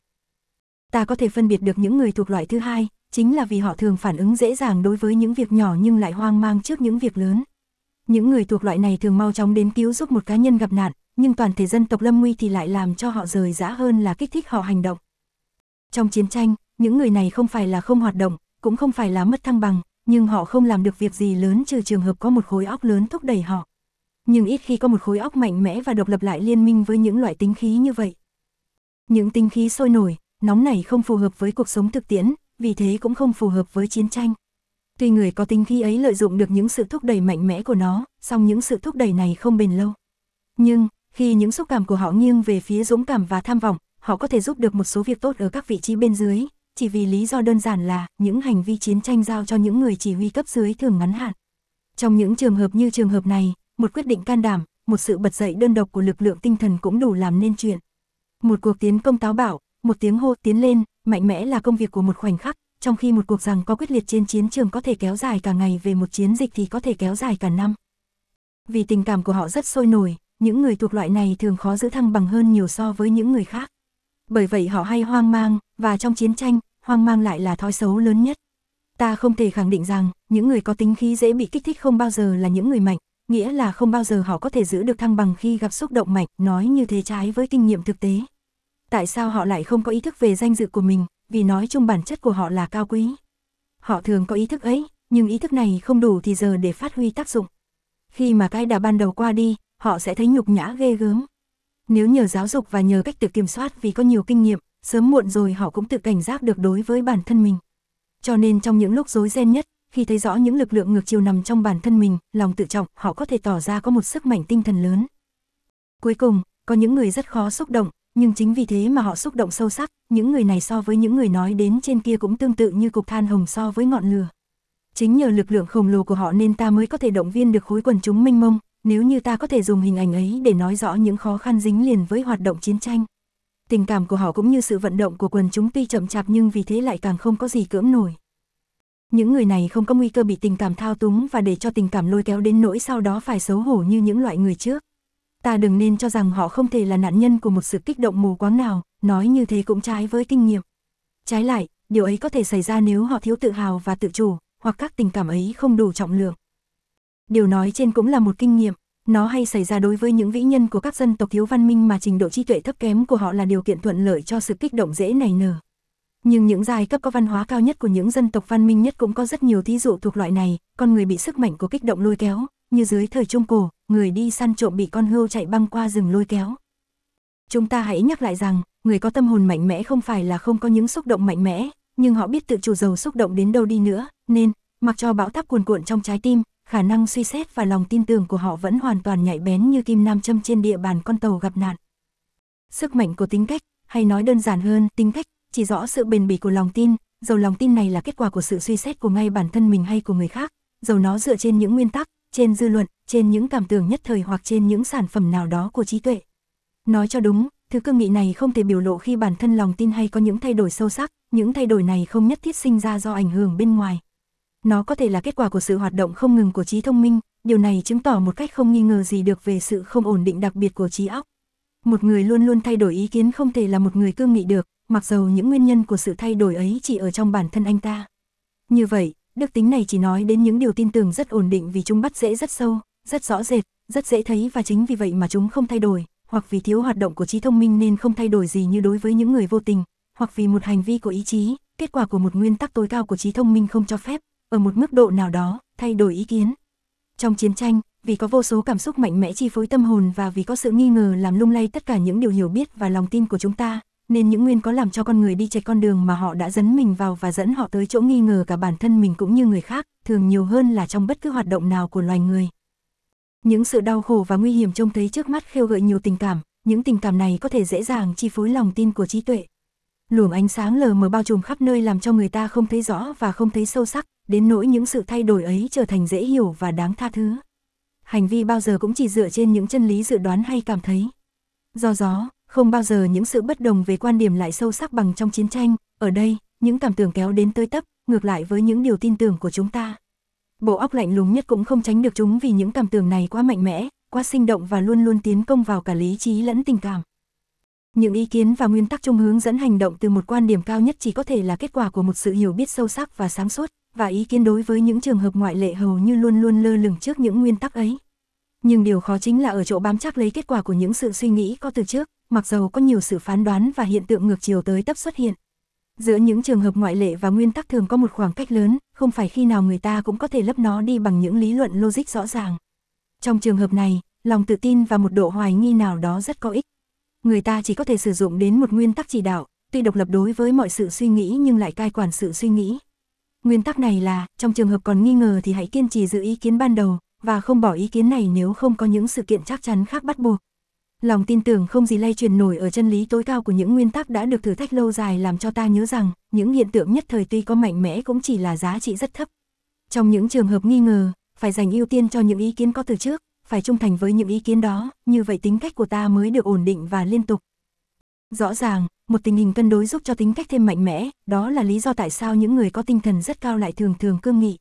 Ta có thể phân biệt được những người thuộc loại thứ hai, chính là vì họ thường phản ứng dễ dàng đối với những việc nhỏ nhưng lại hoang mang trước những việc lớn. Những người thuộc loại này thường mau chóng đến cứu giúp một cá nhân gặp nạn, nhưng toàn thể dân tộc lâm nguy thì lại làm cho họ rời rã hơn là kích thích họ hành động. Trong chiến tranh, những người này không phải là không hoạt động, cũng không phải là mất thăng bằng, nhưng họ không làm được việc gì lớn trừ trường hợp có một khối óc lớn thúc đẩy họ. Nhưng ít khi có một khối óc mạnh mẽ và độc lập lại liên minh với những loại tính khí như vậy. Những tính khí sôi nổi, nóng nảy không phù hợp với cuộc sống thực tiễn, vì thế cũng không phù hợp với chiến tranh. Tuy người có tính khí ấy lợi dụng được những sự thúc đẩy mạnh mẽ của nó, song những sự thúc đẩy này không bền lâu. Nhưng, khi những xúc cảm của họ nghiêng về phía dũng cảm và tham vọng, họ có thể giúp được một số việc tốt ở các vị trí bên dưới, chỉ vì lý do đơn giản là những hành vi chiến tranh giao cho những người chỉ huy cấp dưới thường ngắn hạn. Trong những trường hợp như trường hợp này, một quyết định can đảm, một sự bật dậy đơn độc của lực lượng tinh thần cũng đủ làm nên chuyện. Một cuộc tiến công táo bạo, một tiếng hô tiến lên, mạnh mẽ là công việc của một khoảnh khắc, trong khi một cuộc giằng co quyết liệt trên chiến trường có thể kéo dài cả ngày, về một chiến dịch thì có thể kéo dài cả năm. Vì tình cảm của họ rất sôi nổi, những người thuộc loại này thường khó giữ thăng bằng hơn nhiều so với những người khác. Bởi vậy họ hay hoang mang, và trong chiến tranh, hoang mang lại là thói xấu lớn nhất. Ta không thể khẳng định rằng, những người có tính khí dễ bị kích thích không bao giờ là những người mạnh, nghĩa là không bao giờ họ có thể giữ được thăng bằng khi gặp xúc động mạnh, nói như thế trái với kinh nghiệm thực tế. Tại sao họ lại không có ý thức về danh dự của mình, vì nói chung bản chất của họ là cao quý. Họ thường có ý thức ấy, nhưng ý thức này không đủ thì giờ để phát huy tác dụng. Khi mà cái đà ban đầu qua đi, họ sẽ thấy nhục nhã ghê gớm. Nếu nhờ giáo dục và nhờ cách tự kiểm soát vì có nhiều kinh nghiệm, sớm muộn rồi họ cũng tự cảnh giác được đối với bản thân mình. Cho nên trong những lúc rối ren nhất, khi thấy rõ những lực lượng ngược chiều nằm trong bản thân mình, lòng tự trọng, họ có thể tỏ ra có một sức mạnh tinh thần lớn. Cuối cùng, có những người rất khó xúc động, nhưng chính vì thế mà họ xúc động sâu sắc, những người này so với những người nói đến trên kia cũng tương tự như cục than hồng so với ngọn lửa. Chính nhờ lực lượng khổng lồ của họ nên ta mới có thể động viên được khối quần chúng mênh mông, nếu như ta có thể dùng hình ảnh ấy để nói rõ những khó khăn dính liền với hoạt động chiến tranh. Tình cảm của họ cũng như sự vận động của quần chúng tuy chậm chạp nhưng vì thế lại càng không có gì cưỡng nổi. Những người này không có nguy cơ bị tình cảm thao túng và để cho tình cảm lôi kéo đến nỗi sau đó phải xấu hổ như những loại người trước. Ta đừng nên cho rằng họ không thể là nạn nhân của một sự kích động mù quáng nào, nói như thế cũng trái với kinh nghiệm. Trái lại, điều ấy có thể xảy ra nếu họ thiếu tự hào và tự chủ, hoặc các tình cảm ấy không đủ trọng lượng. Điều nói trên cũng là một kinh nghiệm, nó hay xảy ra đối với những vĩ nhân của các dân tộc thiếu văn minh mà trình độ trí tuệ thấp kém của họ là điều kiện thuận lợi cho sự kích động dễ nảy nở. Nhưng những giai cấp có văn hóa cao nhất của những dân tộc văn minh nhất cũng có rất nhiều thí dụ thuộc loại này, con người bị sức mạnh của kích động lôi kéo, như dưới thời Trung Cổ, người đi săn trộm bị con hươu chạy băng qua rừng lôi kéo. Chúng ta hãy nhắc lại rằng, người có tâm hồn mạnh mẽ không phải là không có những xúc động mạnh mẽ, nhưng họ biết tự chủ dầu xúc động đến đâu đi nữa, nên, mặc cho bão táp cuồn cuộn trong trái tim, khả năng suy xét và lòng tin tưởng của họ vẫn hoàn toàn nhạy bén như kim nam châm trên địa bàn con tàu gặp nạn. Sức mạnh của tính cách, hay nói đơn giản hơn, tính cách, chỉ rõ sự bền bỉ của lòng tin, dầu lòng tin này là kết quả của sự suy xét của ngay bản thân mình hay của người khác, dầu nó dựa trên những nguyên tắc, trên dư luận, trên những cảm tưởng nhất thời hoặc trên những sản phẩm nào đó của trí tuệ. Nói cho đúng, thứ cương nghị này không thể biểu lộ khi bản thân lòng tin hay có những thay đổi sâu sắc, những thay đổi này không nhất thiết sinh ra do ảnh hưởng bên ngoài. Nó có thể là kết quả của sự hoạt động không ngừng của trí thông minh, điều này chứng tỏ một cách không nghi ngờ gì được về sự không ổn định đặc biệt của trí óc. Một người luôn luôn thay đổi ý kiến không thể là một người cương nghị được, mặc dầu những nguyên nhân của sự thay đổi ấy chỉ ở trong bản thân anh ta. Như vậy, đức tính này chỉ nói đến những điều tin tưởng rất ổn định vì chúng bắt rễ rất sâu, rất rõ rệt, rất dễ thấy và chính vì vậy mà chúng không thay đổi, hoặc vì thiếu hoạt động của trí thông minh nên không thay đổi gì như đối với những người vô tình, hoặc vì một hành vi của ý chí, kết quả của một nguyên tắc tối cao của trí thông minh không cho phép, ở một mức độ nào đó, thay đổi ý kiến. Trong chiến tranh, vì có vô số cảm xúc mạnh mẽ chi phối tâm hồn và vì có sự nghi ngờ làm lung lay tất cả những điều hiểu biết và lòng tin của chúng ta, nên những nguyên có làm cho con người đi chệch con đường mà họ đã dấn mình vào và dẫn họ tới chỗ nghi ngờ cả bản thân mình cũng như người khác, thường nhiều hơn là trong bất cứ hoạt động nào của loài người. Những sự đau khổ và nguy hiểm trông thấy trước mắt khêu gợi nhiều tình cảm, những tình cảm này có thể dễ dàng chi phối lòng tin của trí tuệ. Luồng ánh sáng lờ mờ bao trùm khắp nơi làm cho người ta không thấy rõ và không thấy sâu sắc, đến nỗi những sự thay đổi ấy trở thành dễ hiểu và đáng tha thứ. Hành vi bao giờ cũng chỉ dựa trên những chân lý dự đoán hay cảm thấy. Do đó, không bao giờ những sự bất đồng về quan điểm lại sâu sắc bằng trong chiến tranh, ở đây, những cảm tưởng kéo đến tới tấp, ngược lại với những điều tin tưởng của chúng ta. Bộ óc lạnh lùng nhất cũng không tránh được chúng vì những cảm tưởng này quá mạnh mẽ, quá sinh động và luôn luôn tiến công vào cả lý trí lẫn tình cảm. Những ý kiến và nguyên tắc chung hướng dẫn hành động từ một quan điểm cao nhất chỉ có thể là kết quả của một sự hiểu biết sâu sắc và sáng suốt, và ý kiến đối với những trường hợp ngoại lệ hầu như luôn luôn lơ lửng trước những nguyên tắc ấy. Nhưng điều khó chính là ở chỗ bám chắc lấy kết quả của những sự suy nghĩ có từ trước, mặc dầu có nhiều sự phán đoán và hiện tượng ngược chiều tới tấp xuất hiện. Giữa những trường hợp ngoại lệ và nguyên tắc thường có một khoảng cách lớn, không phải khi nào người ta cũng có thể lấp nó đi bằng những lý luận logic rõ ràng. Trong trường hợp này, lòng tự tin và một độ hoài nghi nào đó rất có ích. Người ta chỉ có thể sử dụng đến một nguyên tắc chỉ đạo, tuy độc lập đối với mọi sự suy nghĩ nhưng lại cai quản sự suy nghĩ. Nguyên tắc này là, trong trường hợp còn nghi ngờ thì hãy kiên trì giữ ý kiến ban đầu, và không bỏ ý kiến này nếu không có những sự kiện chắc chắn khác bắt buộc. Lòng tin tưởng không gì lay truyền nổi ở chân lý tối cao của những nguyên tắc đã được thử thách lâu dài làm cho ta nhớ rằng, những hiện tượng nhất thời tuy có mạnh mẽ cũng chỉ là giá trị rất thấp. Trong những trường hợp nghi ngờ, phải dành ưu tiên cho những ý kiến có từ trước, phải trung thành với những ý kiến đó, như vậy tính cách của ta mới được ổn định và liên tục. Rõ ràng, một tình hình cân đối giúp cho tính cách thêm mạnh mẽ, đó là lý do tại sao những người có tinh thần rất cao lại thường thường cương nghị.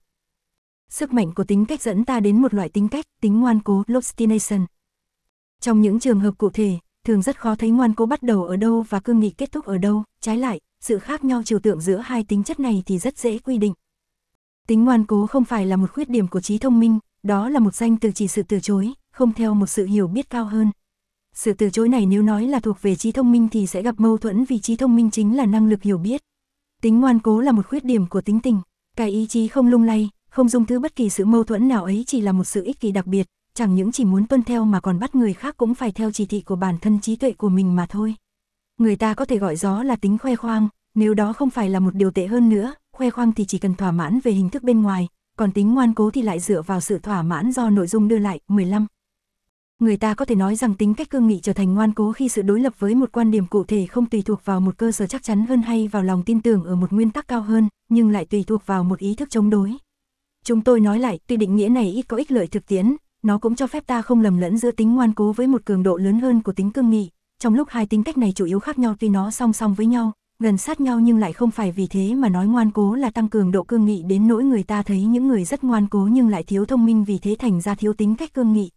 Sức mạnh của tính cách dẫn ta đến một loại tính cách, tính ngoan cố, obstination. Trong những trường hợp cụ thể, thường rất khó thấy ngoan cố bắt đầu ở đâu và cương nghị kết thúc ở đâu, trái lại, sự khác nhau trừu tượng giữa hai tính chất này thì rất dễ quy định. Tính ngoan cố không phải là một khuyết điểm của trí thông minh, đó là một danh từ chỉ sự từ chối, không theo một sự hiểu biết cao hơn. Sự từ chối này nếu nói là thuộc về trí thông minh thì sẽ gặp mâu thuẫn vì trí thông minh chính là năng lực hiểu biết. Tính ngoan cố là một khuyết điểm của tính tình, cái ý chí không lung lay, không dung thứ bất kỳ sự mâu thuẫn nào ấy chỉ là một sự ích kỷ đặc biệt, chẳng những chỉ muốn tuân theo mà còn bắt người khác cũng phải theo chỉ thị của bản thân trí tuệ của mình mà thôi. Người ta có thể gọi đó là tính khoe khoang, nếu đó không phải là một điều tệ hơn nữa, khoe khoang thì chỉ cần thỏa mãn về hình thức bên ngoài, còn tính ngoan cố thì lại dựa vào sự thỏa mãn do nội dung đưa lại. 15. Người ta có thể nói rằng tính cách cương nghị trở thành ngoan cố khi sự đối lập với một quan điểm cụ thể không tùy thuộc vào một cơ sở chắc chắn hơn hay vào lòng tin tưởng ở một nguyên tắc cao hơn, nhưng lại tùy thuộc vào một ý thức chống đối. Chúng tôi nói lại, tuy định nghĩa này ít có ích lợi thực tiễn, nó cũng cho phép ta không lầm lẫn giữa tính ngoan cố với một cường độ lớn hơn của tính cương nghị. Trong lúc hai tính cách này chủ yếu khác nhau tuy nó song song với nhau, gần sát nhau nhưng lại không phải vì thế mà nói ngoan cố là tăng cường độ cương nghị đến nỗi người ta thấy những người rất ngoan cố nhưng lại thiếu thông minh vì thế thành ra thiếu tính cách cương nghị.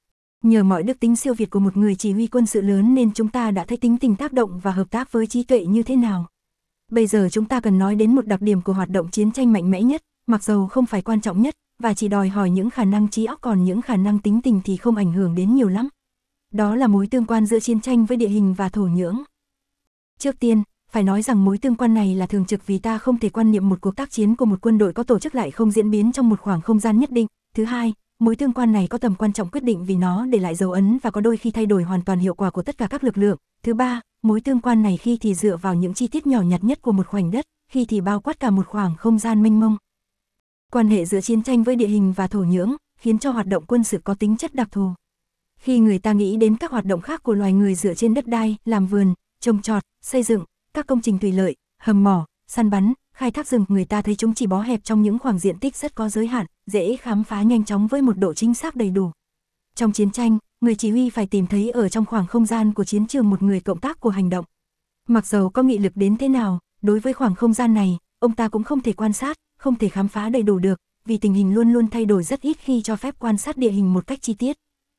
Nhờ mọi đức tính siêu việt của một người chỉ huy quân sự lớn nên chúng ta đã thấy tính tình tác động và hợp tác với trí tuệ như thế nào. Bây giờ chúng ta cần nói đến một đặc điểm của hoạt động chiến tranh mạnh mẽ nhất, mặc dầu không phải quan trọng nhất, và chỉ đòi hỏi những khả năng trí óc còn những khả năng tính tình thì không ảnh hưởng đến nhiều lắm. Đó là mối tương quan giữa chiến tranh với địa hình và thổ nhưỡng. Trước tiên, phải nói rằng mối tương quan này là thường trực vì ta không thể quan niệm một cuộc tác chiến của một quân đội có tổ chức lại không diễn biến trong một khoảng không gian nhất định. Thứ hai, mối tương quan này có tầm quan trọng quyết định vì nó để lại dấu ấn và có đôi khi thay đổi hoàn toàn hiệu quả của tất cả các lực lượng. Thứ ba, mối tương quan này khi thì dựa vào những chi tiết nhỏ nhặt nhất của một khoảnh đất, khi thì bao quát cả một khoảng không gian mênh mông. Quan hệ giữa chiến tranh với địa hình và thổ nhưỡng khiến cho hoạt động quân sự có tính chất đặc thù. Khi người ta nghĩ đến các hoạt động khác của loài người dựa trên đất đai, làm vườn, trồng trọt, xây dựng, các công trình thủy lợi, hầm mỏ, săn bắn, khai thác rừng, người ta thấy chúng chỉ bó hẹp trong những khoảng diện tích rất có giới hạn, dễ khám phá nhanh chóng với một độ chính xác đầy đủ. Trong chiến tranh, người chỉ huy phải tìm thấy ở trong khoảng không gian của chiến trường một người cộng tác của hành động. Mặc dầu có nghị lực đến thế nào, đối với khoảng không gian này, ông ta cũng không thể quan sát, không thể khám phá đầy đủ được, vì tình hình luôn luôn thay đổi rất ít khi cho phép quan sát địa hình một cách chi tiết.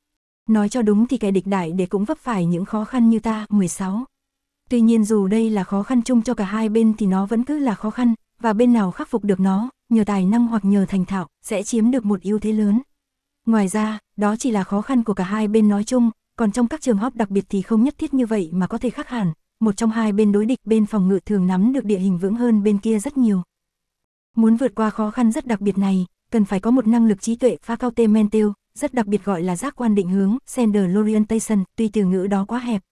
Nói cho đúng thì kẻ địch đại để cũng vấp phải những khó khăn như ta. 16. Tuy nhiên dù đây là khó khăn chung cho cả hai bên thì nó vẫn cứ là khó khăn, và bên nào khắc phục được nó, nhờ tài năng hoặc nhờ thành thạo, sẽ chiếm được một ưu thế lớn. Ngoài ra, đó chỉ là khó khăn của cả hai bên nói chung, còn trong các trường hợp đặc biệt thì không nhất thiết như vậy mà có thể khác hẳn. Một trong hai bên đối địch, bên phòng ngự thường nắm được địa hình vững hơn bên kia rất nhiều. Muốn vượt qua khó khăn rất đặc biệt này, cần phải có một năng lực trí tuệ faculty mental, rất đặc biệt gọi là giác quan định hướng, Center Orientation, tuy từ ngữ đó quá hẹp.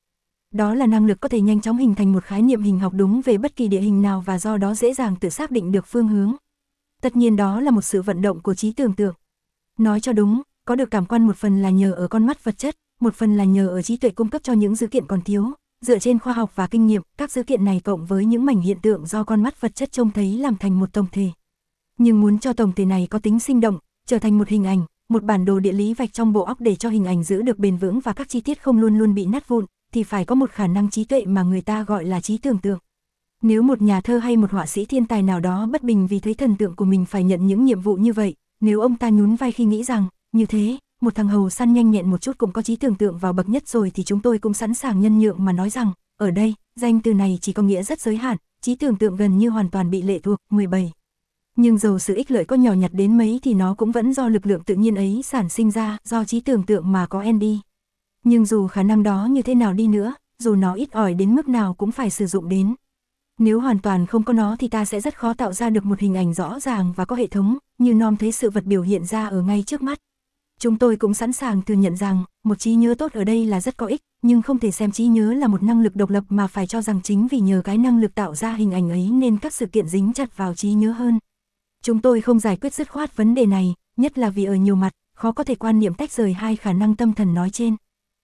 đó là năng lực có thể nhanh chóng hình thành một khái niệm hình học đúng về bất kỳ địa hình nào và do đó dễ dàng tự xác định được phương hướng. Tất nhiên đó là một sự vận động của trí tưởng tượng. Nói cho đúng, có được cảm quan một phần là nhờ ở con mắt vật chất, một phần là nhờ ở trí tuệ cung cấp cho những dữ kiện còn thiếu. Dựa trên khoa học và kinh nghiệm, các dữ kiện này cộng với những mảnh hiện tượng do con mắt vật chất trông thấy làm thành một tổng thể. Nhưng muốn cho tổng thể này có tính sinh động, trở thành một hình ảnh, một bản đồ địa lý vạch trong bộ óc để cho hình ảnh giữ được bền vững và các chi tiết không luôn luôn bị nát vụn, thì phải có một khả năng trí tuệ mà người ta gọi là trí tưởng tượng. Nếu một nhà thơ hay một họa sĩ thiên tài nào đó bất bình vì thấy thần tượng của mình phải nhận những nhiệm vụ như vậy, nếu ông ta nhún vai khi nghĩ rằng, như thế, một thằng hầu săn nhanh nhẹn một chút cũng có trí tưởng tượng vào bậc nhất rồi, thì chúng tôi cũng sẵn sàng nhân nhượng mà nói rằng, ở đây, danh từ này chỉ có nghĩa rất giới hạn, trí tưởng tượng gần như hoàn toàn bị lệ thuộc. 17. Nhưng dầu sự ích lợi có nhỏ nhặt đến mấy thì nó cũng vẫn do lực lượng tự nhiên ấy sản sinh ra, do trí tưởng tượng mà có Andy. Nhưng dù khả năng đó như thế nào đi nữa, dù nó ít ỏi đến mức nào cũng phải sử dụng đến. Nếu hoàn toàn không có nó thì ta sẽ rất khó tạo ra được một hình ảnh rõ ràng và có hệ thống, như Nom thấy sự vật biểu hiện ra ở ngay trước mắt. Chúng tôi cũng sẵn sàng thừa nhận rằng, một trí nhớ tốt ở đây là rất có ích, nhưng không thể xem trí nhớ là một năng lực độc lập mà phải cho rằng chính vì nhờ cái năng lực tạo ra hình ảnh ấy nên các sự kiện dính chặt vào trí nhớ hơn. Chúng tôi không giải quyết dứt khoát vấn đề này, nhất là vì ở nhiều mặt, khó có thể quan niệm tách rời hai khả năng tâm thần nói trên.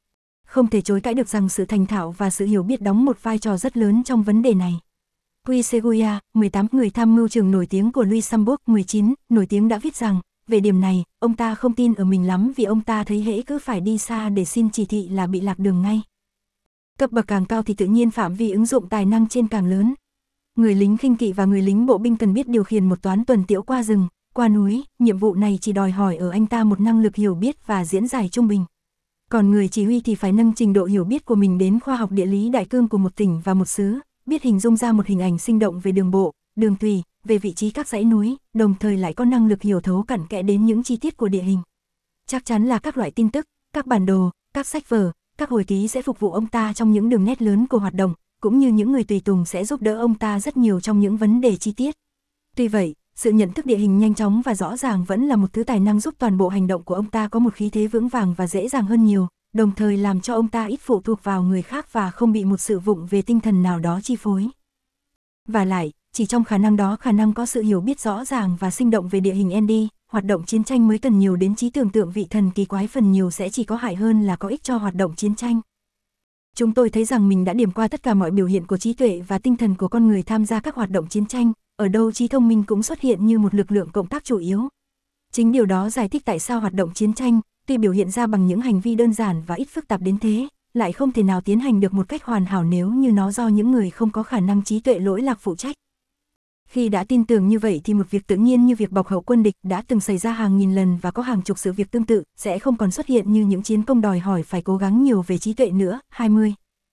Không thể chối cãi được rằng sự thành thạo và sự hiểu biết đóng một vai trò rất lớn trong vấn đề này. Quisegua, 18, người tham mưu trưởng nổi tiếng của Luxembourg, 19, nổi tiếng đã viết rằng, về điểm này, ông ta không tin ở mình lắm vì ông ta thấy hễ cứ phải đi xa để xin chỉ thị là bị lạc đường ngay. Cấp bậc càng cao thì tự nhiên phạm vi ứng dụng tài năng trên càng lớn. Người lính khinh kỵ và người lính bộ binh cần biết điều khiển một toán tuần tiễu qua rừng, qua núi, nhiệm vụ này chỉ đòi hỏi ở anh ta một năng lực hiểu biết và diễn giải trung bình. Còn người chỉ huy thì phải nâng trình độ hiểu biết của mình đến khoa học địa lý đại cương của một tỉnh và một xứ, biết hình dung ra một hình ảnh sinh động về đường bộ, đường thủy, về vị trí các dãy núi, đồng thời lại có năng lực hiểu thấu cặn kẽ đến những chi tiết của địa hình. Chắc chắn là các loại tin tức, các bản đồ, các sách vở, các hồi ký sẽ phục vụ ông ta trong những đường nét lớn của hoạt động, cũng như những người tùy tùng sẽ giúp đỡ ông ta rất nhiều trong những vấn đề chi tiết. Tuy vậy, sự nhận thức địa hình nhanh chóng và rõ ràng vẫn là một thứ tài năng giúp toàn bộ hành động của ông ta có một khí thế vững vàng và dễ dàng hơn nhiều, đồng thời làm cho ông ta ít phụ thuộc vào người khác và không bị một sự vụng về tinh thần nào đó chi phối. Và lại, chỉ trong khả năng đó, khả năng có sự hiểu biết rõ ràng và sinh động về địa hình Andy, hoạt động chiến tranh mới cần nhiều đến trí tưởng tượng vị thần kỳ quái phần nhiều sẽ chỉ có hại hơn là có ích cho hoạt động chiến tranh. Chúng tôi thấy rằng mình đã điểm qua tất cả mọi biểu hiện của trí tuệ và tinh thần của con người tham gia các hoạt động chiến tranh, ở đâu trí thông minh cũng xuất hiện như một lực lượng cộng tác chủ yếu. Chính điều đó giải thích tại sao hoạt động chiến tranh, tuy biểu hiện ra bằng những hành vi đơn giản và ít phức tạp đến thế, lại không thể nào tiến hành được một cách hoàn hảo nếu như nó do những người không có khả năng trí tuệ lỗi lạc phụ trách. Khi đã tin tưởng như vậy thì một việc tự nhiên như việc bọc hậu quân địch đã từng xảy ra hàng nghìn lần và có hàng chục sự việc tương tự sẽ không còn xuất hiện như những chiến công đòi hỏi phải cố gắng nhiều về trí tuệ nữa. 20.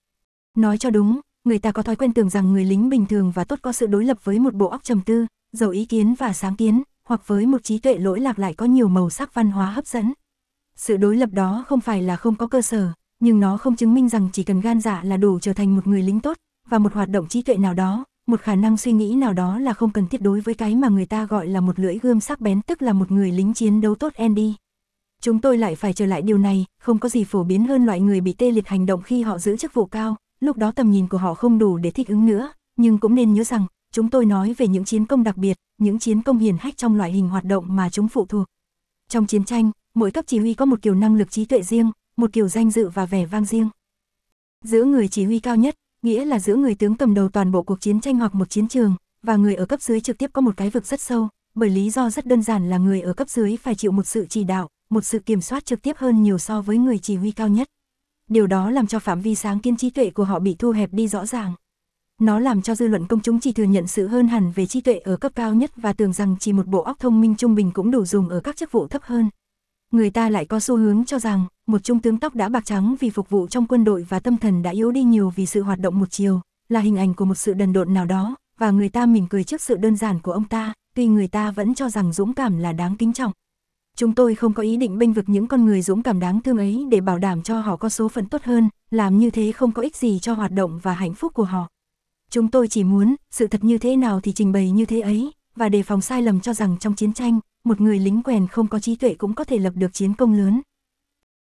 Nói cho đúng, người ta có thói quen tưởng rằng người lính bình thường và tốt có sự đối lập với một bộ óc trầm tư, giàu ý kiến và sáng kiến, hoặc với một trí tuệ lỗi lạc lại có nhiều màu sắc văn hóa hấp dẫn. Sự đối lập đó không phải là không có cơ sở, nhưng nó không chứng minh rằng chỉ cần gan dạ là đủ trở thành một người lính tốt, và một hoạt động trí tuệ nào đó, một khả năng suy nghĩ nào đó là không cần thiết đối với cái mà người ta gọi là một lưỡi gươm sắc bén, tức là một người lính chiến đấu tốt Andy. Chúng tôi lại phải trở lại điều này, không có gì phổ biến hơn loại người bị tê liệt hành động khi họ giữ chức vụ cao, lúc đó tầm nhìn của họ không đủ để thích ứng nữa, nhưng cũng nên nhớ rằng, chúng tôi nói về những chiến công đặc biệt, những chiến công hiển hách trong loại hình hoạt động mà chúng phụ thuộc. Trong chiến tranh, mỗi cấp chỉ huy có một kiểu năng lực trí tuệ riêng, một kiểu danh dự và vẻ vang riêng. Giữa người chỉ huy cao nhất, nghĩa là giữa người tướng cầm đầu toàn bộ cuộc chiến tranh hoặc một chiến trường, và người ở cấp dưới trực tiếp có một cái vực rất sâu, bởi lý do rất đơn giản là người ở cấp dưới phải chịu một sự chỉ đạo, một sự kiểm soát trực tiếp hơn nhiều so với người chỉ huy cao nhất. Điều đó làm cho phạm vi sáng kiến trí tuệ của họ bị thu hẹp đi rõ ràng. Nó làm cho dư luận công chúng chỉ thừa nhận sự hơn hẳn về trí tuệ ở cấp cao nhất và tưởng rằng chỉ một bộ óc thông minh trung bình cũng đủ dùng ở các chức vụ thấp hơn. Người ta lại có xu hướng cho rằng, một trung tướng tóc đã bạc trắng vì phục vụ trong quân đội và tâm thần đã yếu đi nhiều vì sự hoạt động một chiều, là hình ảnh của một sự đần độn nào đó, và người ta mỉm cười trước sự đơn giản của ông ta, tuy người ta vẫn cho rằng dũng cảm là đáng kính trọng. Chúng tôi không có ý định bênh vực những con người dũng cảm đáng thương ấy để bảo đảm cho họ có số phận tốt hơn, làm như thế không có ích gì cho hoạt động và hạnh phúc của họ. Chúng tôi chỉ muốn, sự thật như thế nào thì trình bày như thế ấy, và đề phòng sai lầm cho rằng trong chiến tranh, một người lính quèn không có trí tuệ cũng có thể lập được chiến công lớn.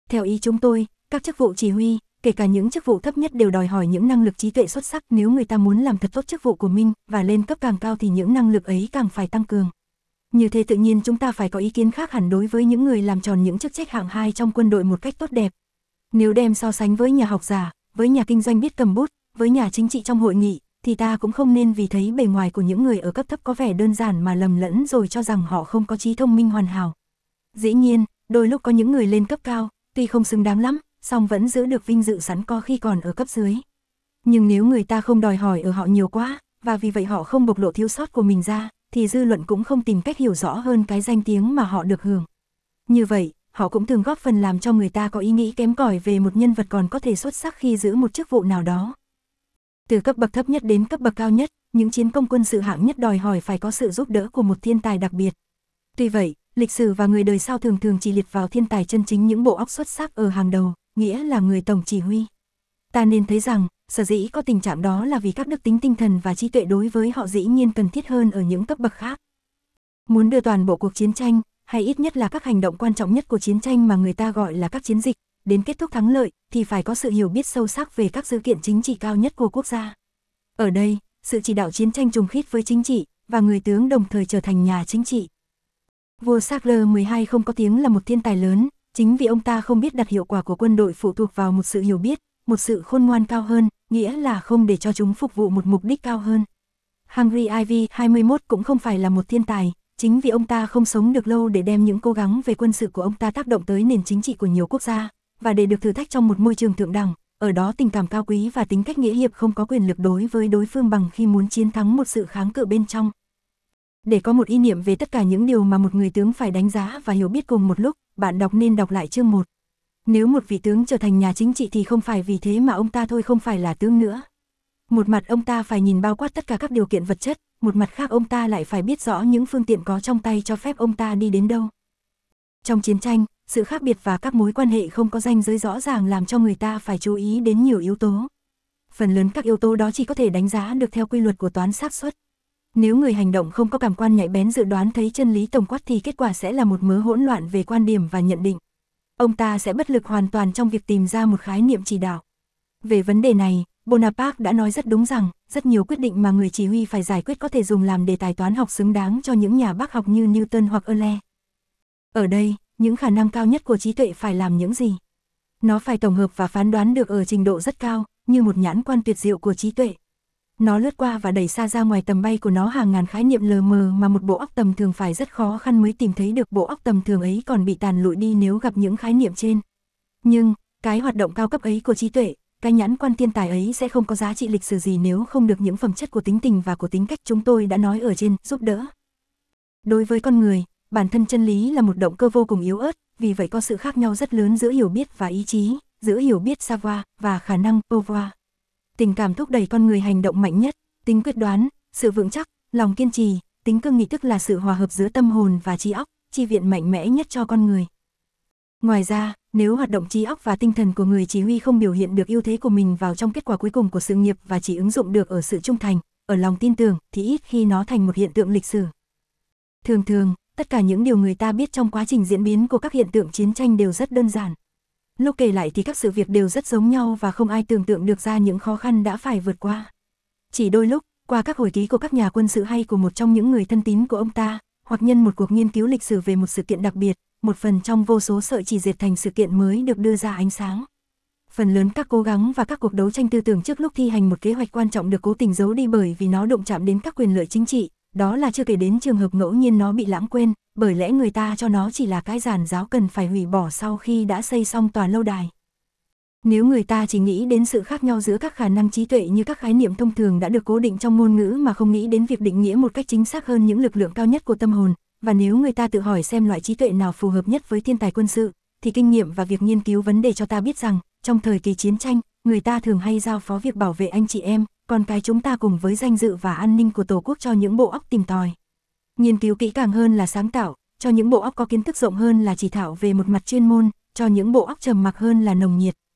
Theo ý chúng tôi, các chức vụ chỉ huy, kể cả những chức vụ thấp nhất đều đòi hỏi những năng lực trí tuệ xuất sắc. Nếu người ta muốn làm thật tốt chức vụ của mình và lên cấp càng cao thì những năng lực ấy càng phải tăng cường. Như thế tự nhiên chúng ta phải có ý kiến khác hẳn đối với những người làm tròn những chức trách hạng 2 trong quân đội một cách tốt đẹp. Nếu đem so sánh với nhà học giả, với nhà kinh doanh biết cầm bút, với nhà chính trị trong hội nghị, thì ta cũng không nên vì thấy bề ngoài của những người ở cấp thấp có vẻ đơn giản mà lầm lẫn rồi cho rằng họ không có trí thông minh hoàn hảo. Dĩ nhiên, đôi lúc có những người lên cấp cao, tuy không xứng đáng lắm, song vẫn giữ được vinh dự sẵn có khi còn ở cấp dưới. Nhưng nếu người ta không đòi hỏi ở họ nhiều quá, và vì vậy họ không bộc lộ thiếu sót của mình ra, thì dư luận cũng không tìm cách hiểu rõ hơn cái danh tiếng mà họ được hưởng. Như vậy, họ cũng thường góp phần làm cho người ta có ý nghĩ kém cỏi về một nhân vật còn có thể xuất sắc khi giữ một chức vụ nào đó. Từ cấp bậc thấp nhất đến cấp bậc cao nhất, những chiến công quân sự hạng nhất đòi hỏi phải có sự giúp đỡ của một thiên tài đặc biệt. Tuy vậy, lịch sử và người đời sau thường chỉ liệt vào thiên tài chân chính những bộ óc xuất sắc ở hàng đầu, nghĩa là người tổng chỉ huy. Ta nên thấy rằng, sở dĩ có tình trạng đó là vì các đức tính tinh thần và trí tuệ đối với họ dĩ nhiên cần thiết hơn ở những cấp bậc khác. Muốn đưa toàn bộ cuộc chiến tranh, hay ít nhất là các hành động quan trọng nhất của chiến tranh mà người ta gọi là các chiến dịch, đến kết thúc thắng lợi, thì phải có sự hiểu biết sâu sắc về các sự kiện chính trị cao nhất của quốc gia. Ở đây, sự chỉ đạo chiến tranh trùng khít với chính trị, và người tướng đồng thời trở thành nhà chính trị. Vua Charles 12 không có tiếng là một thiên tài lớn, chính vì ông ta không biết đặt hiệu quả của quân đội phụ thuộc vào một sự hiểu biết, một sự khôn ngoan cao hơn, nghĩa là không để cho chúng phục vụ một mục đích cao hơn. Henry IV 21 cũng không phải là một thiên tài, chính vì ông ta không sống được lâu để đem những cố gắng về quân sự của ông ta tác động tới nền chính trị của nhiều quốc gia, và để được thử thách trong một môi trường thượng đẳng, ở đó tình cảm cao quý và tính cách nghĩa hiệp không có quyền lực đối với đối phương bằng khi muốn chiến thắng một sự kháng cự bên trong. Để có một ý niệm về tất cả những điều mà một người tướng phải đánh giá và hiểu biết cùng một lúc, bạn nên đọc lại chương 1. Nếu một vị tướng trở thành nhà chính trị thì không phải vì thế mà ông ta thôi không phải là tướng nữa. Một mặt ông ta phải nhìn bao quát tất cả các điều kiện vật chất, một mặt khác ông ta lại phải biết rõ những phương tiện có trong tay cho phép ông ta đi đến đâu. Trong chiến tranh, sự khác biệt và các mối quan hệ không có ranh giới rõ ràng làm cho người ta phải chú ý đến nhiều yếu tố. Phần lớn các yếu tố đó chỉ có thể đánh giá được theo quy luật của toán xác suất. Nếu người hành động không có cảm quan nhạy bén dự đoán thấy chân lý tổng quát thì kết quả sẽ là một mớ hỗn loạn về quan điểm và nhận định. Ông ta sẽ bất lực hoàn toàn trong việc tìm ra một khái niệm chỉ đạo. Về vấn đề này, Bonaparte đã nói rất đúng rằng, rất nhiều quyết định mà người chỉ huy phải giải quyết có thể dùng làm đề tài toán học xứng đáng cho những nhà bác học như Newton hoặc Euler. Ở đây, những khả năng cao nhất của trí tuệ phải làm những gì? Nó phải tổng hợp và phán đoán được ở trình độ rất cao, như một nhãn quan tuyệt diệu của trí tuệ. Nó lướt qua và đẩy xa ra ngoài tầm bay của nó hàng ngàn khái niệm lờ mờ mà một bộ óc tầm thường phải rất khó khăn mới tìm thấy được. Bộ óc tầm thường ấy còn bị tàn lụi đi nếu gặp những khái niệm trên. Nhưng, cái hoạt động cao cấp ấy của trí tuệ, cái nhãn quan thiên tài ấy sẽ không có giá trị lịch sử gì nếu không được những phẩm chất của tính tình và của tính cách chúng tôi đã nói ở trên giúp đỡ. Đối với con người, bản thân chân lý là một động cơ vô cùng yếu ớt, vì vậy có sự khác nhau rất lớn giữa hiểu biết và ý chí, giữa hiểu biết savoir và khả năng pouvoir. Tình cảm thúc đẩy con người hành động mạnh nhất, tính quyết đoán, sự vững chắc, lòng kiên trì, tính cương nghị tức là sự hòa hợp giữa tâm hồn và trí óc, chi viện mạnh mẽ nhất cho con người. Ngoài ra, nếu hoạt động trí óc và tinh thần của người chỉ huy không biểu hiện được ưu thế của mình vào trong kết quả cuối cùng của sự nghiệp và chỉ ứng dụng được ở sự trung thành, ở lòng tin tưởng, thì ít khi nó thành một hiện tượng lịch sử. Thường thường, tất cả những điều người ta biết trong quá trình diễn biến của các hiện tượng chiến tranh đều rất đơn giản. Lúc kể lại thì các sự việc đều rất giống nhau và không ai tưởng tượng được ra những khó khăn đã phải vượt qua. Chỉ đôi lúc, qua các hồi ký của các nhà quân sự hay của một trong những người thân tín của ông ta, hoặc nhân một cuộc nghiên cứu lịch sử về một sự kiện đặc biệt, một phần trong vô số sợi chỉ dệt thành sự kiện mới được đưa ra ánh sáng. Phần lớn các cố gắng và các cuộc đấu tranh tư tưởng trước lúc thi hành một kế hoạch quan trọng được cố tình giấu đi bởi vì nó đụng chạm đến các quyền lợi chính trị, đó là chưa kể đến trường hợp ngẫu nhiên nó bị lãng quên, bởi lẽ người ta cho nó chỉ là cái giàn giáo cần phải hủy bỏ sau khi đã xây xong tòa lâu đài. Nếu người ta chỉ nghĩ đến sự khác nhau giữa các khả năng trí tuệ như các khái niệm thông thường đã được cố định trong ngôn ngữ mà không nghĩ đến việc định nghĩa một cách chính xác hơn những lực lượng cao nhất của tâm hồn, và nếu người ta tự hỏi xem loại trí tuệ nào phù hợp nhất với thiên tài quân sự, thì kinh nghiệm và việc nghiên cứu vấn đề cho ta biết rằng, trong thời kỳ chiến tranh, người ta thường hay giao phó việc bảo vệ anh chị em, còn cái chúng ta cùng với danh dự và an ninh của Tổ quốc cho những bộ óc tìm tòi. Nghiên cứu kỹ càng hơn là sáng tạo, cho những bộ óc có kiến thức rộng hơn là chỉ thạo về một mặt chuyên môn, cho những bộ óc trầm mặc hơn là nồng nhiệt,